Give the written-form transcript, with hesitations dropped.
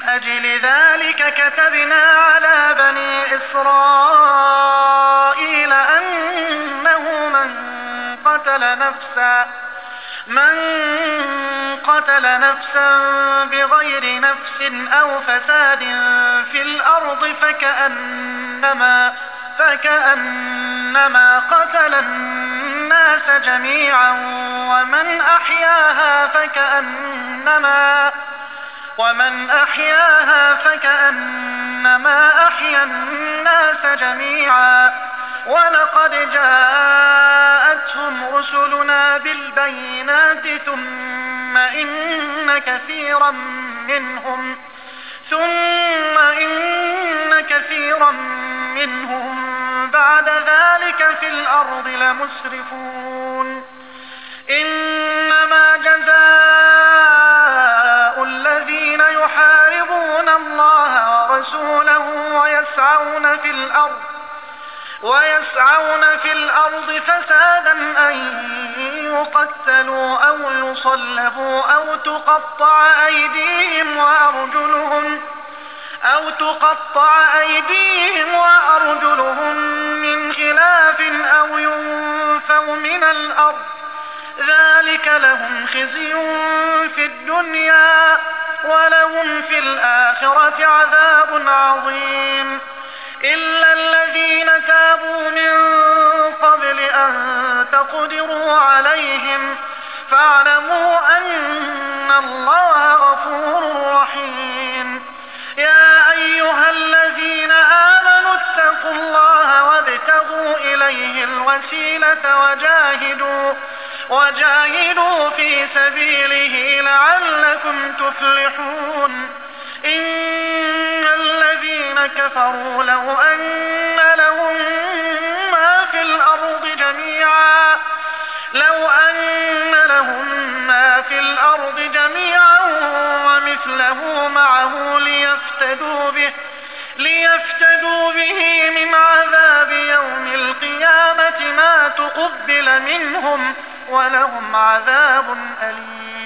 أجل ذلك كتبنا على بني إسرائيل أنه من قتل نفسا بغير نفس أو فساد في الأرض فكأنما قتل الناس جميعا ومن أحياها فكأنما أحيا الناس جميعا. ولقد جاءتهم رسلنا بالبينات ثم إن كثيرا منهم بعد ذلك في الأرض لمسرفون. إنما جزاء الذين يحاربون الله ورسوله ويسعون في الأرض فسادا أن يقتلوا أو يصلبوا أو تقطع أيديهم وأرجلهم من خلاف أو ينفوا من الأرض. ذلك لهم خزي في الدنيا ولهم في الآخرة عذاب عظيم. إلا الذين تابوا من قبل أن تقدروا عليهم فاعلموا أن الله غفور رحيم. يا أيها الذين آمنوا اتقوا الله وابتغوا إليه الوسيلة وجاهدوا في سبيله لعلكم تفلحون. إن الذين كفروا لو أن لهم ما في الأرض جميعا ومثله معه ليفتدوا به من عذاب يوم القيامة ما تقبل منهم ولهم عذاب أليم.